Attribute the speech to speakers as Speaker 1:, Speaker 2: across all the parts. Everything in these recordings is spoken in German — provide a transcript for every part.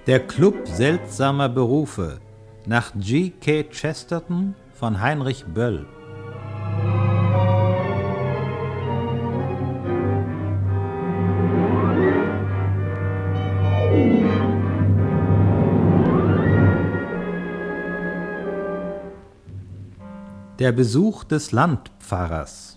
Speaker 1: Der Club seltsamer Berufe nach G.K. Chesterton von Heinrich Böll. Der Besuch des Landpfarrers.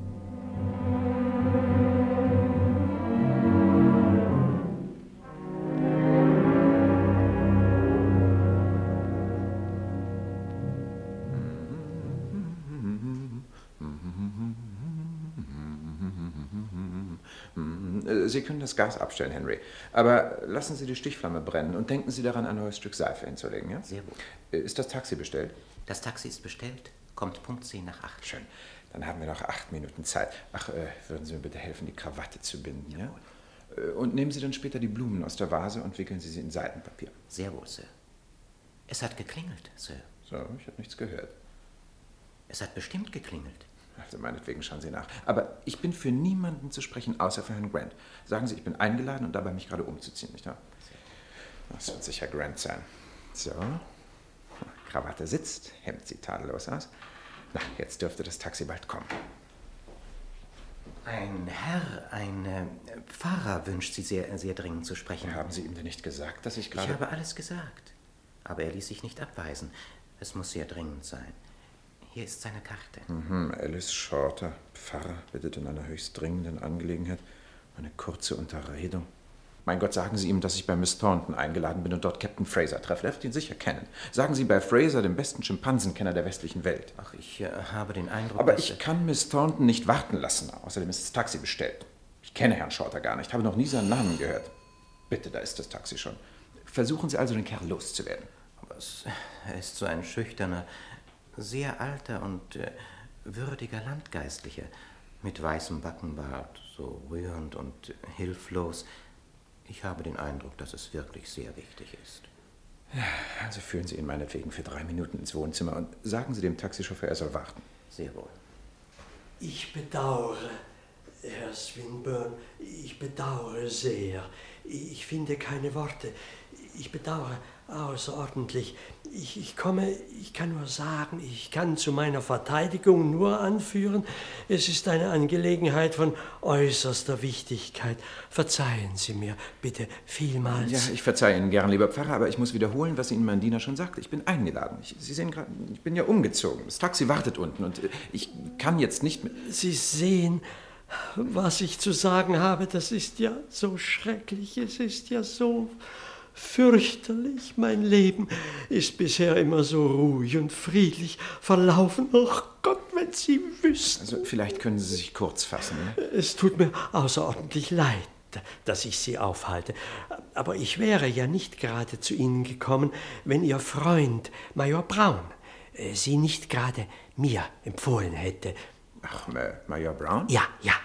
Speaker 2: Sie können das Gas abstellen, Henry. Aber lassen Sie die Stichflamme brennen und denken Sie daran, ein neues Stück Seife hinzulegen, ja?
Speaker 3: Sehr wohl.
Speaker 2: Ist das Taxi bestellt?
Speaker 3: Das Taxi ist bestellt. Kommt Punkt 10 nach 8.
Speaker 2: Schön. Dann haben wir noch 8 Minuten Zeit. Ach, würden Sie mir bitte helfen, die Krawatte zu binden, ja? Und nehmen Sie dann später die Blumen aus der Vase und wickeln Sie sie in Seidenpapier.
Speaker 3: Sehr wohl, Sir. Es hat geklingelt, Sir.
Speaker 2: So, ich habe nichts gehört.
Speaker 3: Es hat bestimmt geklingelt.
Speaker 2: Also meinetwegen schauen Sie nach. Aber ich bin für niemanden zu sprechen, außer für Herrn Grant. Sagen Sie, ich bin eingeladen und dabei mich gerade umzuziehen, nicht wahr? Das wird sicher Grant sein. So. Krawatte sitzt, Hemd sieht tadellos aus. Na, jetzt dürfte das Taxi bald kommen.
Speaker 3: Ein Herr, ein Pfarrer wünscht Sie sehr, sehr dringend zu sprechen.
Speaker 2: Haben Sie ihm denn nicht gesagt, dass ich gerade...
Speaker 3: Ich habe alles gesagt. Aber er ließ sich nicht abweisen. Es muss sehr dringend sein. Hier ist seine Karte.
Speaker 2: Alice Shorter, Pfarrer, bittet in einer höchst dringenden Angelegenheit eine kurze Unterredung. Mein Gott, sagen Sie ihm, dass ich bei Miss Thornton eingeladen bin und dort Captain Fraser treffe. Er wird ihn sicher kennen. Sagen Sie bei Fraser, dem besten Schimpansenkenner der westlichen Welt.
Speaker 3: Ach, ich habe den Eindruck,
Speaker 2: Aber ich kann Miss Thornton nicht warten lassen. Außerdem ist das Taxi bestellt. Ich kenne Herrn Shorter gar nicht, habe noch nie seinen Namen gehört. Bitte, da ist das Taxi schon. Versuchen Sie also, den Kerl loszuwerden.
Speaker 3: Aber er ist so ein schüchterner, sehr alter und würdiger Landgeistlicher, mit weißem Backenbart, so rührend und hilflos. Ich habe den Eindruck, dass es wirklich sehr wichtig ist.
Speaker 2: Ja, also führen Sie ihn meinetwegen für 3 Minuten ins Wohnzimmer und sagen Sie dem Taxichauffeur, er soll warten.
Speaker 3: Sehr wohl.
Speaker 4: Ich bedauere, Herr Swinburne, ich bedauere sehr. Ich finde keine Worte. Ich bedauere außerordentlich. Ich kann nur sagen, ich kann zu meiner Verteidigung nur anführen, es ist eine Angelegenheit von äußerster Wichtigkeit. Verzeihen Sie mir bitte vielmals.
Speaker 2: Ja, ich verzeihe Ihnen gern, lieber Pfarrer, aber ich muss wiederholen, was Ihnen mein Diener schon sagte. Ich bin eingeladen. Sie sehen gerade, ich bin ja umgezogen. Das Taxi wartet unten und ich kann jetzt nicht mehr...
Speaker 4: Sie sehen, was ich zu sagen habe, das ist ja so schrecklich, es ist ja so fürchterlich. Mein Leben ist bisher immer so ruhig und friedlich verlaufen. Ach Gott, wenn Sie wüssten.
Speaker 2: Also vielleicht können Sie sich kurz fassen. Ne?
Speaker 4: Es tut mir außerordentlich leid, dass ich Sie aufhalte. Aber ich wäre ja nicht gerade zu Ihnen gekommen, wenn Ihr Freund Major Brown Sie nicht gerade mir empfohlen hätte.
Speaker 2: Ach, Major Brown?
Speaker 4: Ja.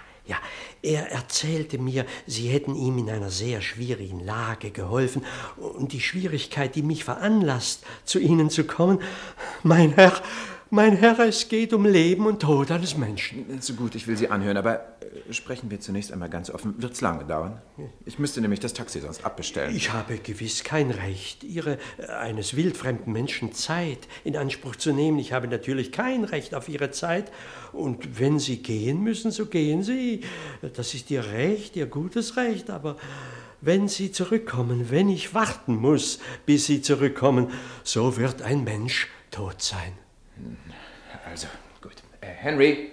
Speaker 4: Er erzählte mir, Sie hätten ihm in einer sehr schwierigen Lage geholfen und die Schwierigkeit, die mich veranlasst, zu Ihnen zu kommen. Mein Herr, es geht um Leben und Tod eines Menschen.
Speaker 2: So gut, ich will Sie anhören, aber sprechen wir zunächst einmal ganz offen. Wird's lange dauern? Ich müsste nämlich das Taxi sonst abbestellen.
Speaker 4: Ich habe gewiss kein Recht, eines wildfremden Menschen Zeit in Anspruch zu nehmen. Ich habe natürlich kein Recht auf Ihre Zeit. Und wenn Sie gehen müssen, so gehen Sie. Das ist Ihr Recht, Ihr gutes Recht. Aber wenn Sie zurückkommen, wenn ich warten muss, bis Sie zurückkommen, so wird ein Mensch tot sein.
Speaker 2: Also, gut. Henry?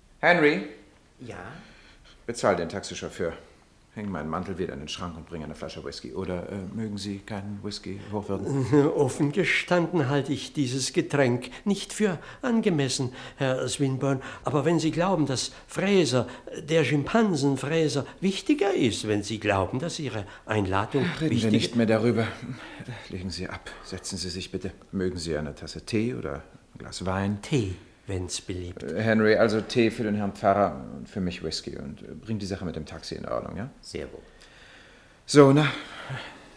Speaker 3: Ja?
Speaker 2: Bezahl den Taxichauffeur. Häng meinen Mantel wieder in den Schrank und bring eine Flasche Whisky. Oder mögen Sie keinen Whisky hochwürden?
Speaker 4: Offen gestanden halte ich dieses Getränk nicht für angemessen, Herr Swinburne. Aber wenn Sie glauben, dass Fraser, der Schimpansenfräser, wichtiger ist, wenn Sie glauben, dass Ihre Einladung
Speaker 2: Reden wir nicht mehr darüber. Legen Sie ab. Setzen Sie sich bitte. Mögen Sie eine Tasse Tee oder ein Glas Wein?
Speaker 4: Tee, wenn's beliebt.
Speaker 2: Henry, also Tee für den Herrn Pfarrer und für mich Whisky. Und bring die Sache mit dem Taxi in Ordnung, ja?
Speaker 3: Sehr wohl.
Speaker 2: So, na,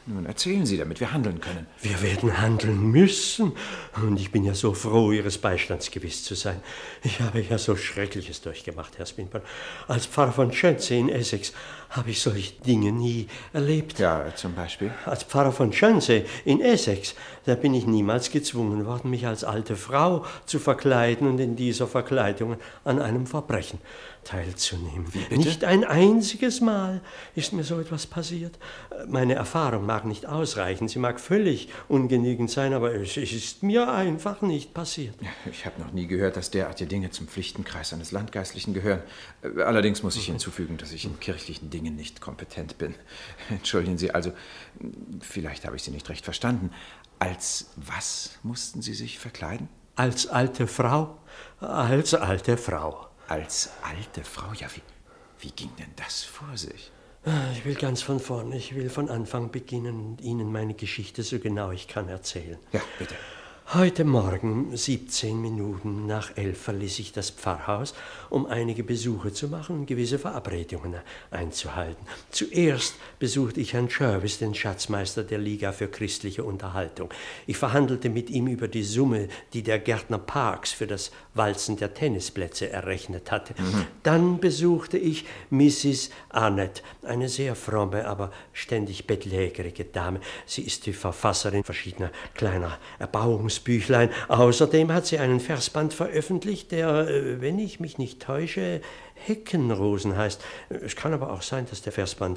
Speaker 2: Nun erzählen Sie, damit wir handeln können.
Speaker 4: Wir werden handeln müssen. Und ich bin ja so froh, Ihres Beistands gewiss zu sein. Ich habe ja so Schreckliches durchgemacht, Herr Swinburne. Als Pfarrer von Chertsey in Essex habe ich solche Dinge nie erlebt.
Speaker 2: Ja, zum Beispiel?
Speaker 4: Als Pfarrer von Chertsey in Essex, da bin ich niemals gezwungen worden, mich als alte Frau zu verkleiden und in dieser Verkleidung an einem Verbrechen teilzunehmen.
Speaker 2: Wie bitte?
Speaker 4: Nicht ein einziges Mal ist mir so etwas passiert. Meine Erfahrung mag nicht ausreichen, sie mag völlig ungenügend sein, aber es ist mir einfach nicht passiert.
Speaker 2: Ich habe noch nie gehört, dass derartige Dinge zum Pflichtenkreis eines Landgeistlichen gehören. Allerdings muss ich hinzufügen, dass ich in kirchlichen Dingen nicht kompetent bin. Entschuldigen Sie, also, vielleicht habe ich Sie nicht recht verstanden. Als was mussten Sie sich verkleiden?
Speaker 4: Als alte Frau? Als alte Frau.
Speaker 2: Als alte Frau? Ja, wie ging denn das vor sich?
Speaker 4: Ich will ganz von vorne, ich will von Anfang beginnen und Ihnen meine Geschichte so genau ich kann erzählen.
Speaker 2: Ja, bitte.
Speaker 4: Heute Morgen, 17 Minuten nach 11, verließ ich das Pfarrhaus, um einige Besuche zu machen und gewisse Verabredungen einzuhalten. Zuerst besuchte ich Herrn Jervis, den Schatzmeister der Liga für christliche Unterhaltung. Ich verhandelte mit ihm über die Summe, die der Gärtner Parks für das Walzen der Tennisplätze errechnet hatte. Dann besuchte ich Mrs. Arnett, eine sehr fromme, aber ständig bettlägerige Dame. Sie ist die Verfasserin verschiedener kleiner Erbauungsbüchlein. Außerdem hat sie einen Versband veröffentlicht, der, wenn ich mich nicht täusche, Heckenrosen heißt. Es kann aber auch sein, dass der Versband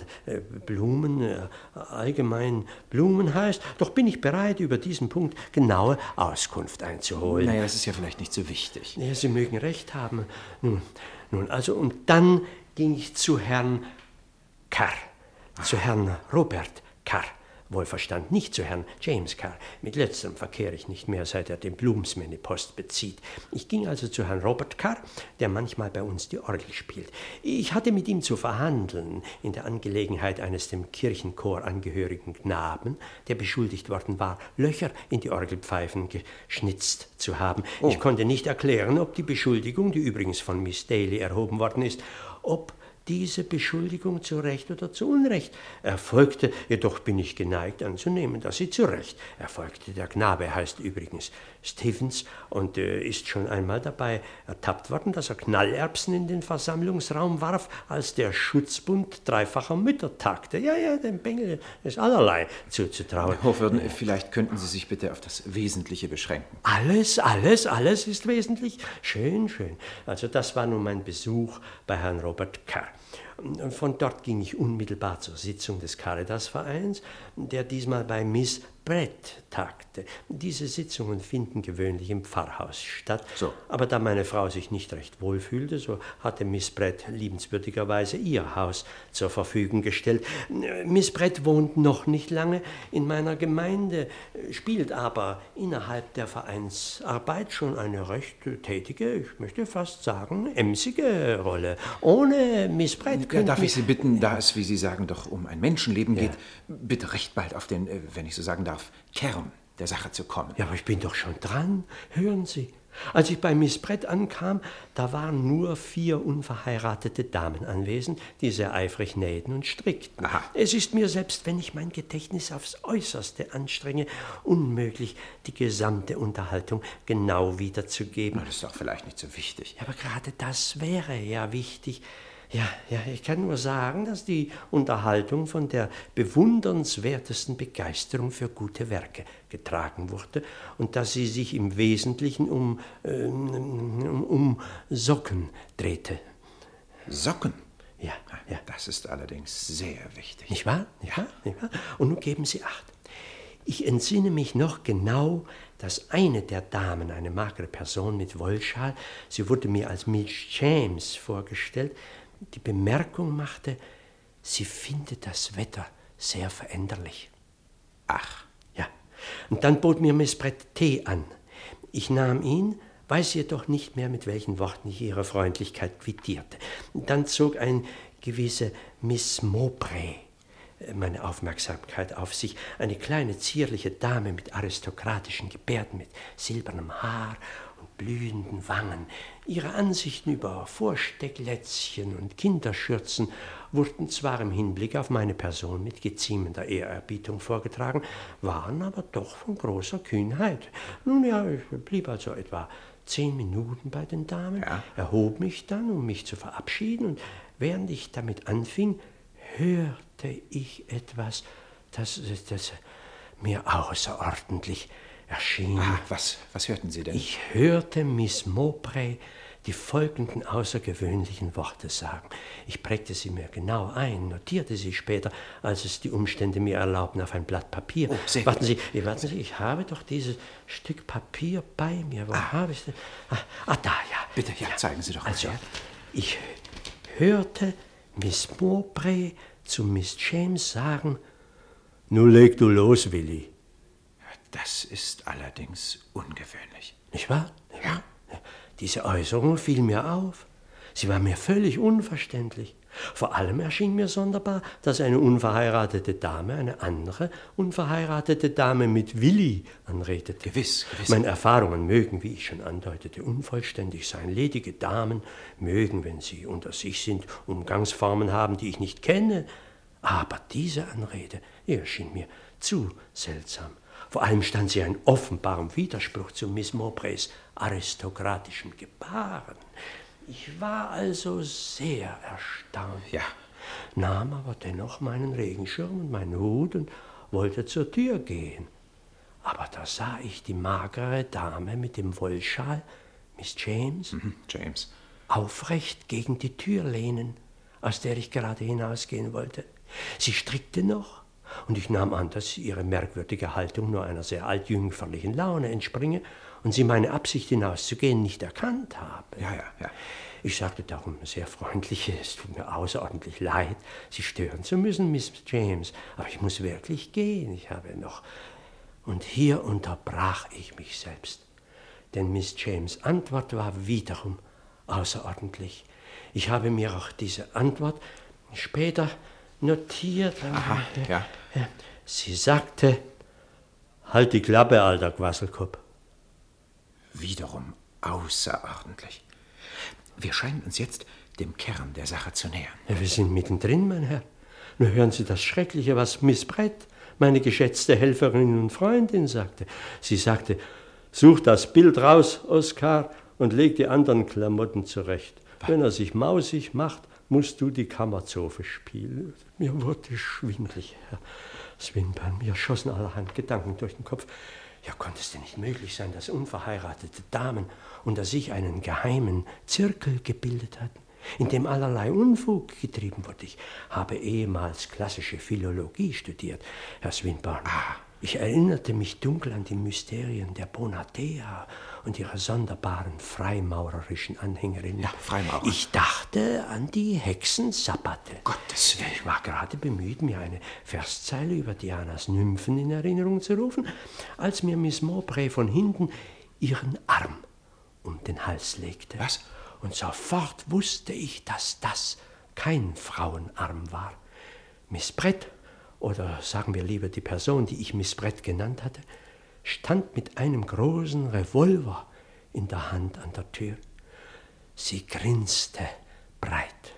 Speaker 4: Blumen, allgemein Blumen heißt. Doch bin ich bereit, über diesen Punkt genaue Auskunft einzuholen.
Speaker 2: Naja, das ist ja vielleicht nicht so wichtig.
Speaker 4: Ja, Sie mögen recht haben. Nun, also, und dann ging ich zu Herrn Carr, zu Herrn Robert Carr. Wohlverstand, nicht zu Herrn James Carr. Mit letzterem verkehre ich nicht mehr, seit er den Bloomsbury-Post bezieht. Ich ging also zu Herrn Robert Carr, der manchmal bei uns die Orgel spielt. Ich hatte mit ihm zu verhandeln in der Angelegenheit eines dem Kirchenchor angehörigen Knaben, der beschuldigt worden war, Löcher in die Orgelpfeifen geschnitzt zu haben.
Speaker 2: Oh.
Speaker 4: Ich konnte nicht erklären, ob die Beschuldigung, die übrigens von Miss Daly erhoben worden ist, ob diese Beschuldigung zu Recht oder zu Unrecht erfolgte, jedoch bin ich geneigt anzunehmen, dass sie zu Recht erfolgte. Der Knabe heißt übrigens Stevens und ist schon einmal dabei ertappt worden, dass er Knallerbsen in den Versammlungsraum warf, als der Schutzbund dreifacher Mütter tagte. Ja, dem Bengel ist allerlei zuzutrauen.
Speaker 2: Herr Hofwürden, vielleicht könnten Sie sich bitte auf das Wesentliche beschränken.
Speaker 4: Alles ist wesentlich. Schön. Also das war nun mein Besuch bei Herrn Robert Carr. Von dort ging ich unmittelbar zur Sitzung des Caritas-Vereins, der diesmal bei Miss Brett tagte. Diese Sitzungen finden gewöhnlich im Pfarrhaus statt.
Speaker 2: So.
Speaker 4: Aber da meine Frau sich nicht recht wohl fühlte, so hatte Miss Brett liebenswürdigerweise ihr Haus zur Verfügung gestellt. Miss Brett wohnt noch nicht lange in meiner Gemeinde, spielt aber innerhalb der Vereinsarbeit schon eine recht tätige, ich möchte fast sagen, emsige Rolle. Ohne Miss Brett
Speaker 2: Ja, darf ich Sie bitten, da es, wie Sie sagen, doch um ein Menschenleben geht, bitte recht bald auf den, wenn ich so sagen darf, Kern der Sache zu kommen.
Speaker 4: Ja, aber ich bin doch schon dran. Hören Sie. Als ich bei Miss Brett ankam, da waren nur 4 unverheiratete Damen anwesend, die sehr eifrig nähten und strickten.
Speaker 2: Aha.
Speaker 4: Es ist mir, selbst wenn ich mein Gedächtnis aufs Äußerste anstrenge, unmöglich, die gesamte Unterhaltung genau wiederzugeben.
Speaker 2: Na, das ist doch vielleicht nicht so wichtig.
Speaker 4: Ja, aber gerade das wäre ja wichtig. Ja, ich kann nur sagen, dass die Unterhaltung von der bewundernswertesten Begeisterung für gute Werke getragen wurde und dass sie sich im Wesentlichen um Socken drehte.
Speaker 2: Socken?
Speaker 4: Ja.
Speaker 2: Das ist allerdings sehr wichtig.
Speaker 4: Nicht wahr? Und nun geben Sie Acht. Ich entsinne mich noch genau, dass eine der Damen, eine magere Person mit Wollschal, sie wurde mir als Miss James vorgestellt, die Bemerkung machte, sie findet das Wetter sehr veränderlich.
Speaker 2: Ach.
Speaker 4: Ja. Und dann bot mir Miss Brett Tee an. Ich nahm ihn, weiß jedoch nicht mehr, mit welchen Worten ich ihre Freundlichkeit quittierte. Dann zog ein gewisse Miss Mowbray meine Aufmerksamkeit auf sich. Eine kleine, zierliche Dame mit aristokratischen Gebärden, mit silbernem Haar und blühenden Wangen. Ihre Ansichten über Vorstecklätzchen und Kinderschürzen wurden zwar im Hinblick auf meine Person mit geziemender Ehrerbietung vorgetragen, waren aber doch von großer Kühnheit. Nun ja, ich blieb also etwa 10 Minuten bei den Damen, erhob mich dann, um mich zu verabschieden, und während ich damit anfing, hörte ich etwas, das mir außerordentlich erschien.
Speaker 2: Was hörten Sie denn?
Speaker 4: Ich hörte Miss Mowbray die folgenden außergewöhnlichen Worte sagen. Ich prägte sie mir genau ein, notierte sie später, als es die Umstände mir erlaubten, auf ein Blatt Papier. Warten Sie, ich habe doch dieses Stück Papier bei mir. Wo habe ich es denn? Da, ja.
Speaker 2: Bitte, zeigen Sie doch.
Speaker 4: Also, ich hörte Miss Mowbray zu Miss James sagen: »Nun leg du los, Willi.«
Speaker 2: Das ist allerdings ungewöhnlich.
Speaker 4: Nicht wahr? Ja. Diese Äußerung fiel mir auf. Sie war mir völlig unverständlich. Vor allem erschien mir sonderbar, dass eine unverheiratete Dame eine andere unverheiratete Dame mit Willi anredete.
Speaker 2: Gewiss.
Speaker 4: Meine Erfahrungen mögen, wie ich schon andeutete, unvollständig sein. Ledige Damen mögen, wenn sie unter sich sind, Umgangsformen haben, die ich nicht kenne. Aber diese Anrede erschien mir zu seltsam. Vor allem stand sie in offenbarem Widerspruch zu Miss Mowbrays aristokratischen Gebaren. Ich war also sehr erstaunt, nahm aber dennoch meinen Regenschirm und meinen Hut und wollte zur Tür gehen. Aber da sah ich die magere Dame mit dem Wollschal, Miss James,
Speaker 2: James,
Speaker 4: aufrecht gegen die Tür lehnen, aus der ich gerade hinausgehen wollte. Sie strickte noch, und ich nahm an, dass ihre merkwürdige Haltung nur einer sehr altjüngferlichen Laune entspringe und sie meine Absicht hinauszugehen nicht erkannt habe.
Speaker 2: Ja.
Speaker 4: Ich sagte darum sehr freundlich: es tut mir außerordentlich leid, Sie stören zu müssen, Miss James, aber ich muss wirklich gehen, ich habe noch... Und hier unterbrach ich mich selbst, denn Miss James' Antwort war wiederum außerordentlich. Ich habe mir auch diese Antwort später notiert. Sie sagte: »Halt die Klappe, alter Quasselkopf.«
Speaker 2: Wiederum außerordentlich. Wir scheinen uns jetzt dem Kern der Sache zu nähern.
Speaker 4: Ja, wir sind mittendrin, mein Herr. Nur hören Sie das Schreckliche, was Miss Brett, meine geschätzte Helferin und Freundin, sagte. Sie sagte: »Such das Bild raus, Oskar, und leg die anderen Klamotten zurecht. Wenn er sich mausig macht, musst du die Kammerzofe spielen.« Mir wurde schwindlig, Herr Swinburne. Mir schossen allerhand Gedanken durch den Kopf. Ja, konnte es denn nicht möglich sein, dass unverheiratete Damen unter sich einen geheimen Zirkel gebildet hatten, in dem allerlei Unfug getrieben wurde? Ich habe ehemals klassische Philologie studiert, Herr Swinburne. Ich erinnerte mich dunkel an die Mysterien der Bonatea und ihrer sonderbaren freimaurerischen Anhängerin.
Speaker 2: Ja, Freimaurer.
Speaker 4: Ich dachte an die Hexensabbate.
Speaker 2: Gottes Willen.
Speaker 4: Ich war gerade bemüht, mir eine Verszeile über Dianas Nymphen in Erinnerung zu rufen, als mir Miss Mowbray von hinten ihren Arm um den Hals legte.
Speaker 2: Was?
Speaker 4: Und sofort wusste ich, dass das kein Frauenarm war. Miss Brett, oder sagen wir lieber die Person, die ich Miss Brett genannt hatte, stand mit einem großen Revolver in der Hand an der Tür. Sie grinste breit.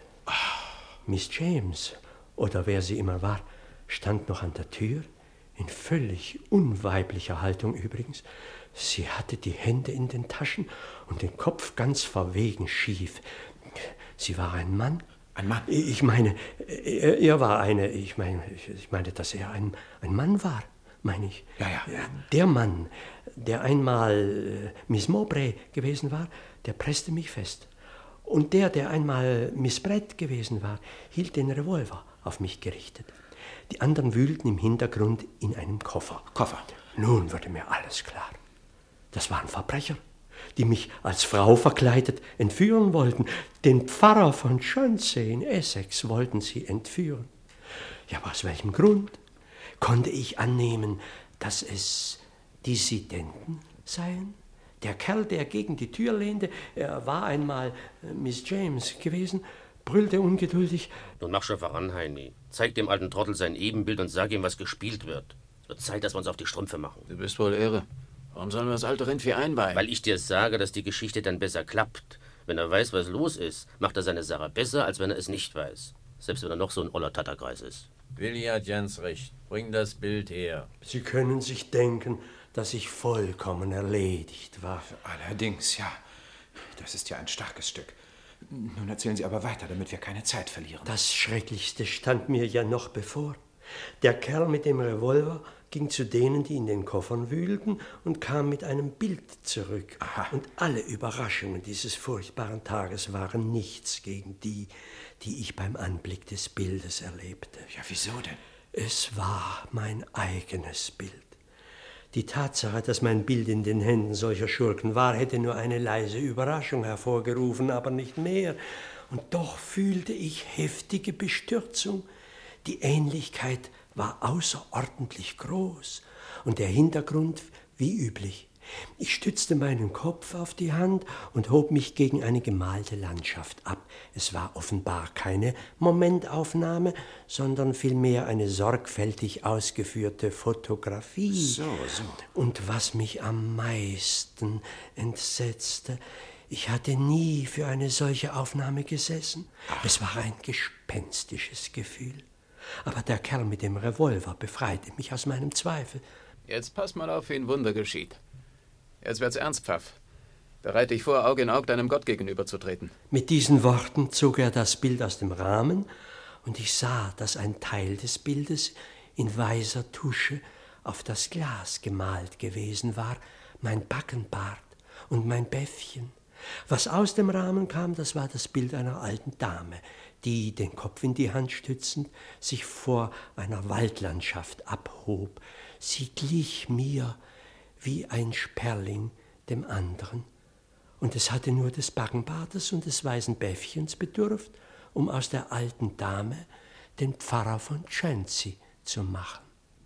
Speaker 4: Miss James, oder wer sie immer war, stand noch an der Tür, in völlig unweiblicher Haltung übrigens. Sie hatte die Hände in den Taschen und den Kopf ganz verwegen schief. Sie war ein Mann.
Speaker 2: Ein Mann?
Speaker 4: Ich meine, er war eine... Ich meine, dass er ein Mann war, meine ich.
Speaker 2: Ja.
Speaker 4: Der Mann, der einmal Miss Mowbray gewesen war, der presste mich fest. Und der einmal Miss Brett gewesen war, hielt den Revolver auf mich gerichtet. Die anderen wühlten im Hintergrund in einem Koffer. Nun wurde mir alles klar. Das waren Verbrecher, die mich als Frau verkleidet entführen wollten. Den Pfarrer von Chauncey in Essex wollten sie entführen. Ja, aus welchem Grund? Konnte ich annehmen, dass es Dissidenten seien? Der Kerl, der gegen die Tür lehnte, er war einmal Miss James gewesen, brüllte ungeduldig:
Speaker 5: »Nun mach schon voran, Heini. Zeig dem alten Trottel sein Ebenbild und sag ihm, was gespielt wird. Es wird Zeit, dass wir uns auf die Strümpfe machen.«
Speaker 6: Du bist wohl irre. Warum sollen wir das alte Rindvieh einweihen?
Speaker 5: Weil ich dir sage, dass die Geschichte dann besser klappt. Wenn er weiß, was los ist, macht er seine Sache besser, als wenn er es nicht weiß. Selbst wenn er noch so ein oller Tatterkreis ist.
Speaker 7: Willi hat ganz recht. Bring das Bild her.
Speaker 4: Sie können sich denken, dass ich vollkommen erledigt war.
Speaker 2: Allerdings, ja. Das ist ja ein starkes Stück. Nun erzählen Sie aber weiter, damit wir keine Zeit verlieren.
Speaker 4: Das Schrecklichste stand mir ja noch bevor. Der Kerl mit dem Revolver ging zu denen, die in den Koffern wühlten, und kam mit einem Bild zurück.
Speaker 2: Aha.
Speaker 4: Und alle Überraschungen dieses furchtbaren Tages waren nichts gegen die, die ich beim Anblick des Bildes erlebte.
Speaker 2: Ja, wieso denn?
Speaker 4: Es war mein eigenes Bild. Die Tatsache, dass mein Bild in den Händen solcher Schurken war, hätte nur eine leise Überraschung hervorgerufen, aber nicht mehr. Und doch fühlte ich heftige Bestürzung. Die Ähnlichkeit war außerordentlich groß und der Hintergrund wie üblich. Ich stützte meinen Kopf auf die Hand und hob mich gegen eine gemalte Landschaft ab. Es war offenbar keine Momentaufnahme, sondern vielmehr eine sorgfältig ausgeführte Fotografie.
Speaker 2: So.
Speaker 4: Und was mich am meisten entsetzte, ich hatte nie für eine solche Aufnahme gesessen. Es war ein gespenstisches Gefühl. Aber der Kerl mit dem Revolver befreite mich aus meinem Zweifel.
Speaker 6: Jetzt pass mal auf, wie ein Wunder geschieht. Jetzt wird's ernst, Pfaff. Bereite dich vor, Auge in Auge deinem Gott gegenüberzutreten.
Speaker 4: Mit diesen Worten zog er das Bild aus dem Rahmen und ich sah, dass ein Teil des Bildes in weißer Tusche auf das Glas gemalt gewesen war, mein Backenbart und mein Bäffchen. Was aus dem Rahmen kam, das war das Bild einer alten Dame, die, den Kopf in die Hand stützend, sich vor einer Waldlandschaft abhob. Sie glich mir wie ein Sperling dem anderen. Und es hatte nur des Backenbartes und des weißen Bäffchens bedurft, um aus der alten Dame den Pfarrer von Tschenzi zu machen.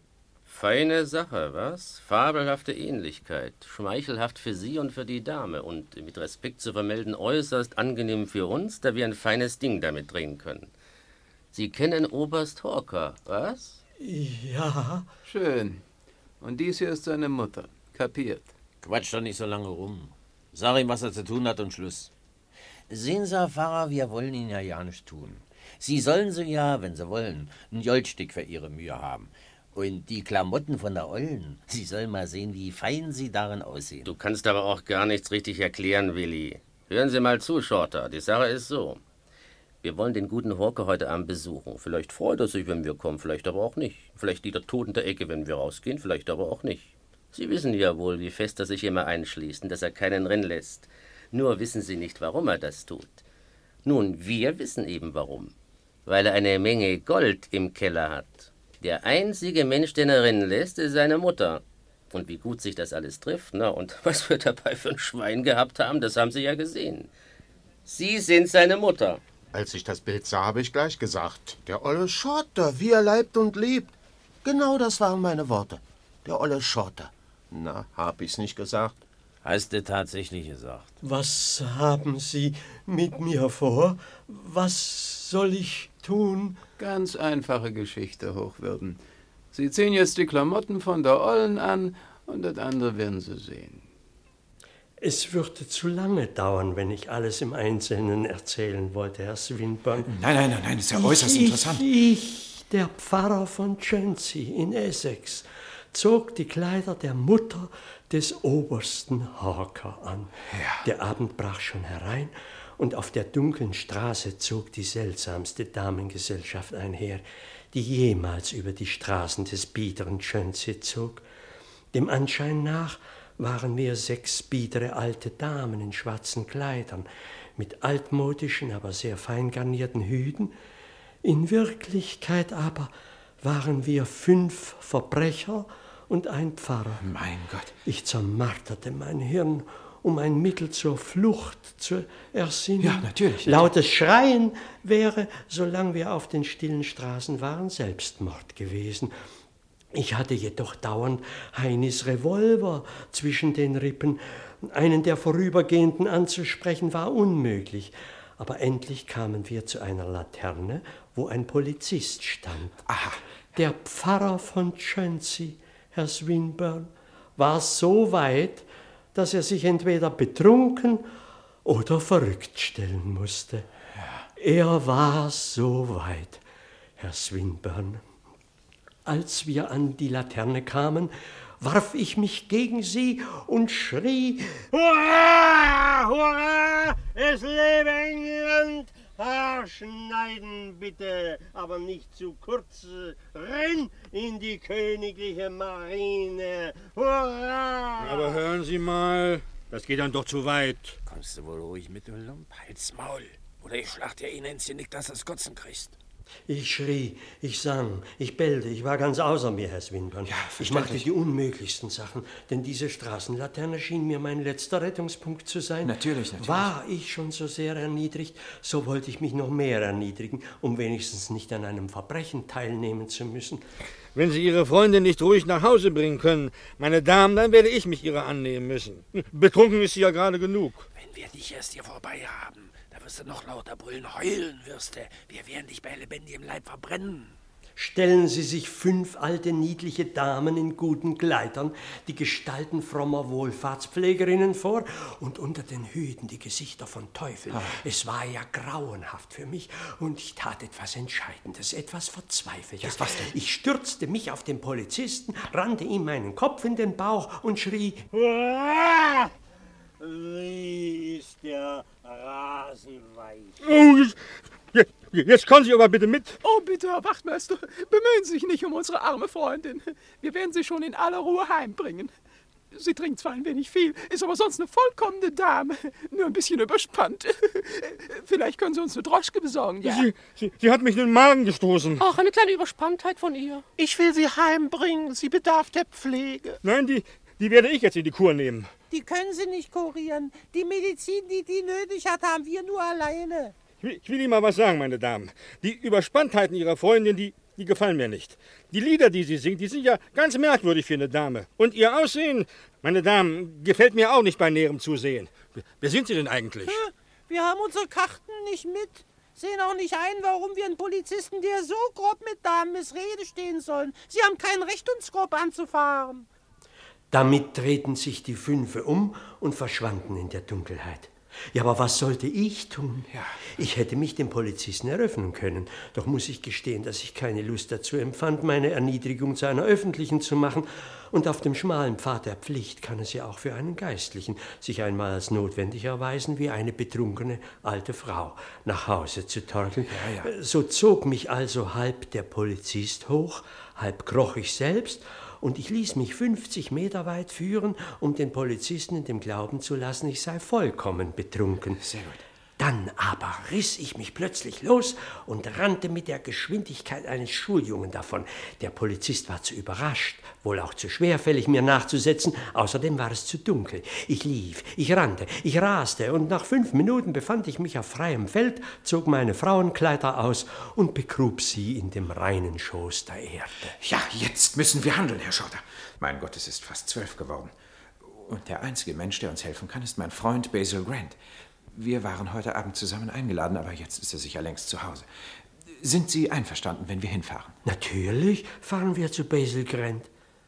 Speaker 5: Feine Sache, was? Fabelhafte Ähnlichkeit. Schmeichelhaft für Sie und für die Dame. Und mit Respekt zu vermelden, äußerst angenehm für uns, da wir ein feines Ding damit drehen können. Sie kennen Oberst Horker, was?
Speaker 4: Ja.
Speaker 6: Schön. Und dies hier ist seine Mutter. Kapiert.
Speaker 7: Quatsch doch nicht so lange rum. Sag ihm, was er zu tun hat und Schluss. Sehen Sie, Herr Pfarrer, wir wollen Ihnen ja nicht tun. Sie sollen so ja, wenn Sie wollen, ein Goldstück für Ihre Mühe haben. Und die Klamotten von der Ollen, Sie sollen mal sehen, wie fein sie darin aussehen.
Speaker 5: Du kannst aber auch gar nichts richtig erklären, Willi. Hören Sie mal zu, Shorter. Die Sache ist so. Wir wollen den guten Horker heute Abend besuchen. Vielleicht freut er sich, wenn wir kommen, vielleicht aber auch nicht. Vielleicht liegt er tot in der Ecke, wenn wir rausgehen, vielleicht aber auch nicht. Sie wissen ja wohl, wie fest er sich immer einschließt und dass er keinen rennen lässt. Nur wissen Sie nicht, warum er das tut. Nun, wir wissen eben warum. Weil er eine Menge Gold im Keller hat. Der einzige Mensch, den er rennen lässt, ist seine Mutter. Und wie gut sich das alles trifft, na, und was wir dabei für ein Schwein gehabt haben, das haben Sie ja gesehen. Sie sind seine Mutter.
Speaker 8: Als ich das Bild sah, habe ich gleich gesagt, der olle Schotter, wie er leibt und lebt. Genau das waren meine Worte. Der olle Schotter. Na, hab ich's nicht gesagt?
Speaker 7: Hast du tatsächlich gesagt?
Speaker 4: Was haben Sie mit mir vor? Was soll ich tun?
Speaker 6: Ganz einfache Geschichte, Hochwürden. Sie ziehen jetzt die Klamotten von der Ollen an und das andere werden Sie sehen.
Speaker 4: Es würde zu lange dauern, wenn ich alles im Einzelnen erzählen wollte, Herr Swinburne.
Speaker 2: Nein, das ist ja äußerst interessant.
Speaker 4: Ich, der Pfarrer von Tschenzi in Essex, zog die Kleider der Mutter des Obersten Horker an. Ja. Der Abend brach schon herein und auf der dunklen Straße zog die seltsamste Damengesellschaft einher, die jemals über die Straßen des biederen Tschenzi zog. Dem Anschein nach waren wir 6 biedere alte Damen in schwarzen Kleidern, mit altmodischen, aber sehr fein garnierten Hüten. In Wirklichkeit aber waren wir 5 Verbrecher und ein Pfarrer.
Speaker 2: Mein Gott.
Speaker 4: Ich zermarterte mein Hirn, um ein Mittel zur Flucht zu ersinnen.
Speaker 2: Ja, natürlich.
Speaker 4: Lautes Schreien wäre, solange wir auf den stillen Straßen waren, Selbstmord gewesen. Ich hatte jedoch dauernd Heinis Revolver zwischen den Rippen. Einen der Vorübergehenden anzusprechen war unmöglich. Aber endlich kamen wir zu einer Laterne, wo ein Polizist stand.
Speaker 2: Aha.
Speaker 4: Der Pfarrer von Tschenzi, Herr Swinburne, war so weit, dass er sich entweder betrunken oder verrückt stellen musste. Er war so weit, Herr Swinburne. Als wir an die Laterne kamen, warf ich mich gegen sie und schrie: Hurra! Hurra! Es lebe England! Haarschneiden bitte, aber nicht zu kurz. Renn in die königliche Marine. Hurra!
Speaker 9: Aber hören Sie mal, das geht dann doch zu weit.
Speaker 7: Kommst du wohl ruhig mit, du Lump? Halt's Maul. Oder ich schlag dir ihn ins Genick, dass du das Kotzen kriegst.
Speaker 4: Ich schrie, ich sang, ich bellte, ich war ganz außer mir, Herr Swinburne. Ja, ich machte die unmöglichsten Sachen, denn diese Straßenlaterne schien mir mein letzter Rettungspunkt zu sein.
Speaker 2: Natürlich.
Speaker 4: War ich schon so sehr erniedrigt, so wollte ich mich noch mehr erniedrigen, um wenigstens nicht an einem Verbrechen teilnehmen zu müssen.
Speaker 9: Wenn Sie Ihre Freundin nicht ruhig nach Hause bringen können, meine Damen, dann werde ich mich ihrer annehmen müssen. Betrunken ist sie ja gerade genug.
Speaker 7: Wenn wir dich erst hier vorbei haben, da wirst du noch lauter brüllen, heulen wirst du. Wir werden dich bei lebendigem Leib verbrennen.
Speaker 4: Stellen Sie sich 5 alte, niedliche Damen in guten Kleidern, die Gestalten frommer Wohlfahrtspflegerinnen vor und unter den Hüten die Gesichter von Teufeln. Es war ja grauenhaft für mich und ich tat etwas Entscheidendes, etwas Verzweifeltes.
Speaker 2: Was denn?
Speaker 4: Ich stürzte mich auf den Polizisten, rannte ihm meinen Kopf in den Bauch und schrie: Hurra! Wie ist der Rasen weich?
Speaker 9: Oh, jetzt kommen Sie aber bitte mit.
Speaker 10: Oh, bitte, Herr Wachtmeister, bemühen Sie sich nicht um unsere arme Freundin. Wir werden sie schon in aller Ruhe heimbringen. Sie trinkt zwar ein wenig viel, ist aber sonst eine vollkommene Dame. Nur ein bisschen überspannt. Vielleicht können Sie uns eine Droschke besorgen, ja?
Speaker 9: Sie hat mich in den Magen gestoßen.
Speaker 10: Ach, eine kleine Überspanntheit von ihr.
Speaker 8: Ich will sie heimbringen. Sie bedarf der Pflege.
Speaker 9: Nein, die werde ich jetzt in die Kur nehmen.
Speaker 11: Die können Sie nicht kurieren. Die Medizin, die nötig hat, haben wir nur alleine.
Speaker 9: Ich will Ihnen mal was sagen, meine Damen. Die Überspanntheiten Ihrer Freundin, die gefallen mir nicht. Die Lieder, die sie singt, die sind ja ganz merkwürdig für eine Dame. Und Ihr Aussehen, meine Damen, gefällt mir auch nicht bei näherem Zusehen. Wer sind Sie denn eigentlich?
Speaker 11: Wir haben unsere Karten nicht mit. Sehen auch nicht ein, warum wir einen Polizisten, der so grob mit Damen Missrede stehen sollen. Sie haben kein Recht, uns grob anzufahren.
Speaker 4: Damit drehten sich die 5 um und verschwanden in der Dunkelheit. Ja, aber was sollte ich tun? Ja. Ich hätte mich dem Polizisten eröffnen können. Doch muss ich gestehen, dass ich keine Lust dazu empfand, meine Erniedrigung zu einer öffentlichen zu machen. Und auf dem schmalen Pfad der Pflicht kann es ja auch für einen Geistlichen sich einmal als notwendig erweisen, wie eine betrunkene alte Frau nach Hause zu torkeln. Ja. So zog mich also halb der Polizist hoch, halb kroch ich selbst, und ich ließ mich 50 Meter weit führen, um den Polizisten in dem Glauben zu lassen, ich sei vollkommen betrunken.
Speaker 2: Sehr gut.
Speaker 4: Dann aber riss ich mich plötzlich los und rannte mit der Geschwindigkeit eines Schuljungen davon. Der Polizist war zu überrascht, wohl auch zu schwerfällig, mir nachzusetzen. Außerdem war es zu dunkel. Ich lief, ich rannte, ich raste und nach 5 Minuten befand ich mich auf freiem Feld, zog meine Frauenkleider aus und begrub sie in dem reinen Schoß der Erde.
Speaker 2: Ja, jetzt müssen wir handeln, Herr Shorter. Mein Gott, es ist fast 12 geworden. Und der einzige Mensch, der uns helfen kann, ist mein Freund Basil Grant. Wir waren heute Abend zusammen eingeladen, aber jetzt ist er sicher längst zu Hause. Sind Sie einverstanden, wenn wir hinfahren?
Speaker 4: Natürlich fahren wir zu Basil Grant.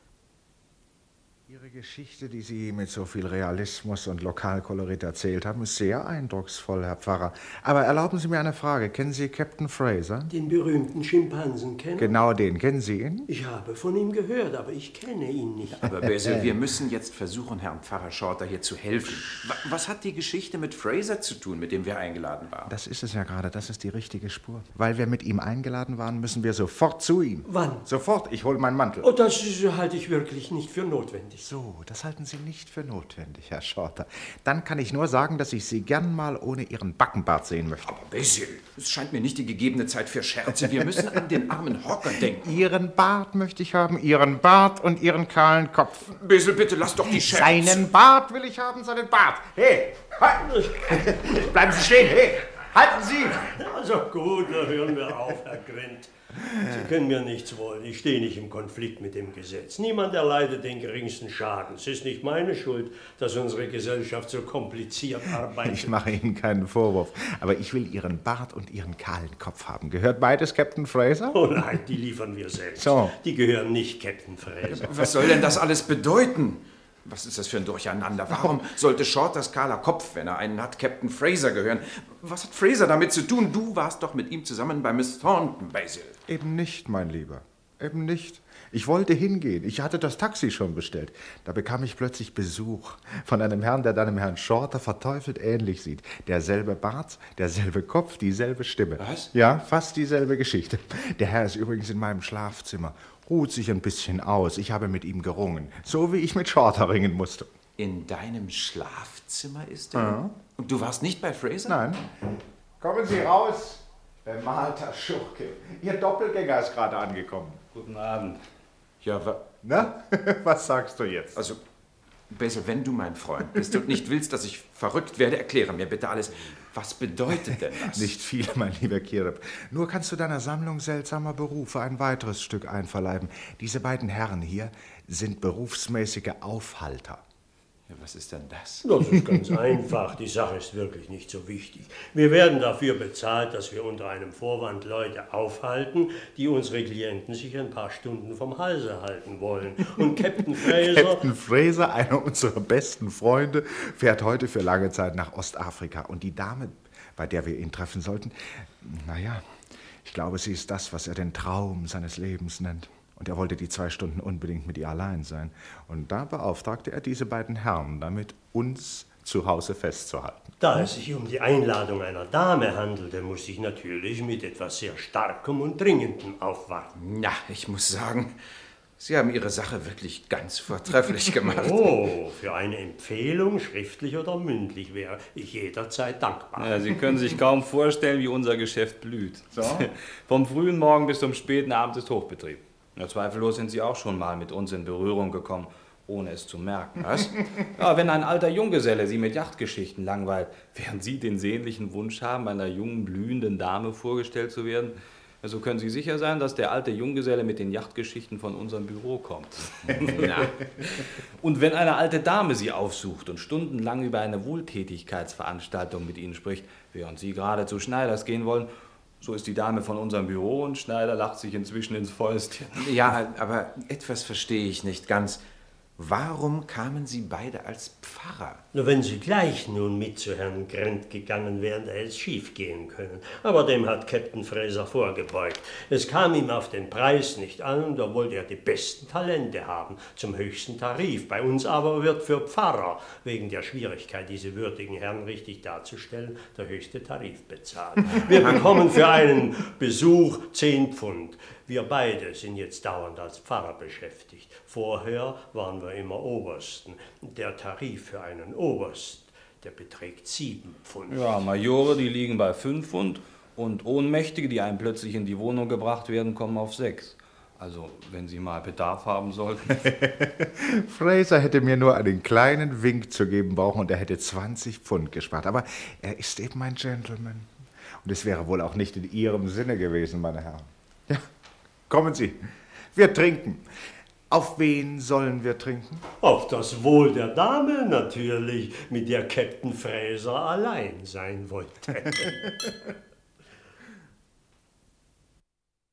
Speaker 12: Ihre Geschichte, die Sie mit so viel Realismus und Lokalkolorit erzählt haben, ist sehr eindrucksvoll, Herr Pfarrer. Aber erlauben Sie mir eine Frage. Kennen Sie Captain Fraser?
Speaker 4: Den berühmten Schimpansen kennen?
Speaker 12: Genau den. Kennen Sie ihn?
Speaker 4: Ich habe von ihm gehört, aber ich kenne ihn nicht.
Speaker 2: Aber Basil, wir müssen jetzt versuchen, Herrn Pfarrer Shorter hier zu helfen. Was hat die Geschichte mit Fraser zu tun, mit dem wir eingeladen waren?
Speaker 12: Das ist es ja gerade. Das ist die richtige Spur. Weil wir mit ihm eingeladen waren, müssen wir sofort zu ihm.
Speaker 4: Wann?
Speaker 12: Sofort. Ich hole meinen Mantel.
Speaker 4: Oh, das halte ich wirklich nicht für notwendig.
Speaker 12: So, das halten Sie nicht für notwendig, Herr Shorter. Dann kann ich nur sagen, dass ich Sie gern mal ohne Ihren Backenbart sehen möchte.
Speaker 2: Aber Basil, es scheint mir nicht die gegebene Zeit für Scherze. Wir müssen an den armen Hocker denken.
Speaker 12: Ihren Bart möchte ich haben, Ihren Bart und Ihren kahlen Kopf.
Speaker 2: Basil, bitte lass doch die Scherze.
Speaker 12: Seinen Bart will ich haben, seinen Bart. Hey, halt. Bleiben Sie stehen, hey. Halten Sie!
Speaker 4: Also gut, da hören wir auf, Herr Grant. Sie können mir nichts wollen. Ich stehe nicht im Konflikt mit dem Gesetz. Niemand erleidet den geringsten Schaden. Es ist nicht meine Schuld, dass unsere Gesellschaft so kompliziert arbeitet.
Speaker 12: Ich mache Ihnen keinen Vorwurf, aber ich will Ihren Bart und Ihren kahlen Kopf haben. Gehört beides Captain Fraser?
Speaker 4: Oh nein, die liefern wir selbst.
Speaker 12: So.
Speaker 4: Die gehören nicht Captain Fraser.
Speaker 2: Was soll denn das alles bedeuten? Was ist das für ein Durcheinander? Warum sollte Shorters kahler Kopf, wenn er einen hat, Captain Fraser gehören? Was hat Fraser damit zu tun? Du warst doch mit ihm zusammen bei Miss Thornton, Basil.
Speaker 12: Eben nicht, mein Lieber. Eben nicht. Ich wollte hingehen. Ich hatte das Taxi schon bestellt. Da bekam ich plötzlich Besuch von einem Herrn, der deinem Herrn Shorter verteufelt ähnlich sieht. Derselbe Bart, derselbe Kopf, dieselbe Stimme.
Speaker 2: Was?
Speaker 12: Ja, fast dieselbe Geschichte. Der Herr ist übrigens in meinem Schlafzimmer. Ruht sich ein bisschen aus. Ich habe mit ihm gerungen. So wie ich mit Shorter ringen musste.
Speaker 2: In deinem Schlafzimmer ist er?
Speaker 12: Ja.
Speaker 2: Und du warst nicht bei Fraser?
Speaker 12: Nein. Kommen Sie raus, bemalter Schurke. Ihr Doppelgänger ist gerade angekommen.
Speaker 13: Guten Abend.
Speaker 2: Ja,
Speaker 12: Na, was sagst du jetzt?
Speaker 2: Also, Basil, wenn du mein Freund bist und nicht willst, dass ich verrückt werde, erkläre mir bitte alles. Was bedeutet denn das?
Speaker 12: Nicht viel, mein lieber Kireb. Nur kannst du deiner Sammlung seltsamer Berufe ein weiteres Stück einverleiben. Diese beiden Herren hier sind berufsmäßige Aufhalter.
Speaker 2: Ja, was ist denn das?
Speaker 4: Das ist ganz einfach. Die Sache ist wirklich nicht so wichtig. Wir werden dafür bezahlt, dass wir unter einem Vorwand Leute aufhalten, die unsere Klienten sich ein paar Stunden vom Halse halten wollen. Und Captain Fraser...
Speaker 12: Captain Fraser, einer unserer besten Freunde, fährt heute für lange Zeit nach Ostafrika. Und die Dame, bei der wir ihn treffen sollten, naja, ich glaube, sie ist das, was er den Traum seines Lebens nennt. Und er wollte die 2 Stunden unbedingt mit ihr allein sein. Und da beauftragte er diese beiden Herren damit, uns zu Hause festzuhalten.
Speaker 4: Da es sich um die Einladung einer Dame handelte, muss ich natürlich mit etwas sehr Starkem und Dringendem aufwarten.
Speaker 2: Na, ich muss sagen, Sie haben Ihre Sache wirklich ganz vortrefflich gemacht.
Speaker 4: Oh, für eine Empfehlung, schriftlich oder mündlich, wäre ich jederzeit dankbar.
Speaker 13: Ja, Sie können sich kaum vorstellen, wie unser Geschäft blüht. So? Vom frühen Morgen bis zum späten Abend ist Hochbetrieb. Ja, zweifellos sind Sie auch schon mal mit uns in Berührung gekommen, ohne es zu merken.
Speaker 2: Was?
Speaker 13: Ja, wenn ein alter Junggeselle Sie mit Yachtgeschichten langweilt, während Sie den sehnlichen Wunsch haben, einer jungen, blühenden Dame vorgestellt zu werden, so können Sie sicher sein, dass der alte Junggeselle mit den Yachtgeschichten von unserem Büro kommt. Und wenn eine alte Dame Sie aufsucht und stundenlang über eine Wohltätigkeitsveranstaltung mit Ihnen spricht, während Sie gerade zu Schneiders gehen wollen, so ist die Dame von unserem Büro und Schneider lacht sich inzwischen ins Fäustchen.
Speaker 2: Ja, aber etwas verstehe ich nicht ganz. Warum kamen Sie beide als Pfarrer?
Speaker 4: Nur wenn Sie gleich nun mit zu Herrn Grant gegangen wären, da hätte es schief gehen können. Aber dem hat Captain Fraser vorgebeugt. Es kam ihm auf den Preis nicht an und da wollte er die besten Talente haben, zum höchsten Tarif. Bei uns aber wird für Pfarrer, wegen der Schwierigkeit, diese würdigen Herren richtig darzustellen, der höchste Tarif bezahlt. Wir bekommen für einen Besuch 10 Pfund. Wir beide sind jetzt dauernd als Pfarrer beschäftigt. Vorher waren wir immer Obersten. Der Tarif für einen Oberst, der beträgt 7 Pfund.
Speaker 13: Ja, Majore, die liegen bei 5 Pfund und Ohnmächtige, die einem plötzlich in die Wohnung gebracht werden, kommen auf 6. Also, wenn Sie mal Bedarf haben sollten.
Speaker 12: Fraser hätte mir nur einen kleinen Wink zu geben brauchen und er hätte 20 Pfund gespart. Aber er ist eben ein Gentleman. Und es wäre wohl auch nicht in Ihrem Sinne gewesen, meine Herren. Ja, kommen Sie. Wir trinken. Auf wen sollen wir trinken?
Speaker 4: Auf das Wohl der Dame natürlich, mit der Captain Fraser allein sein wollte.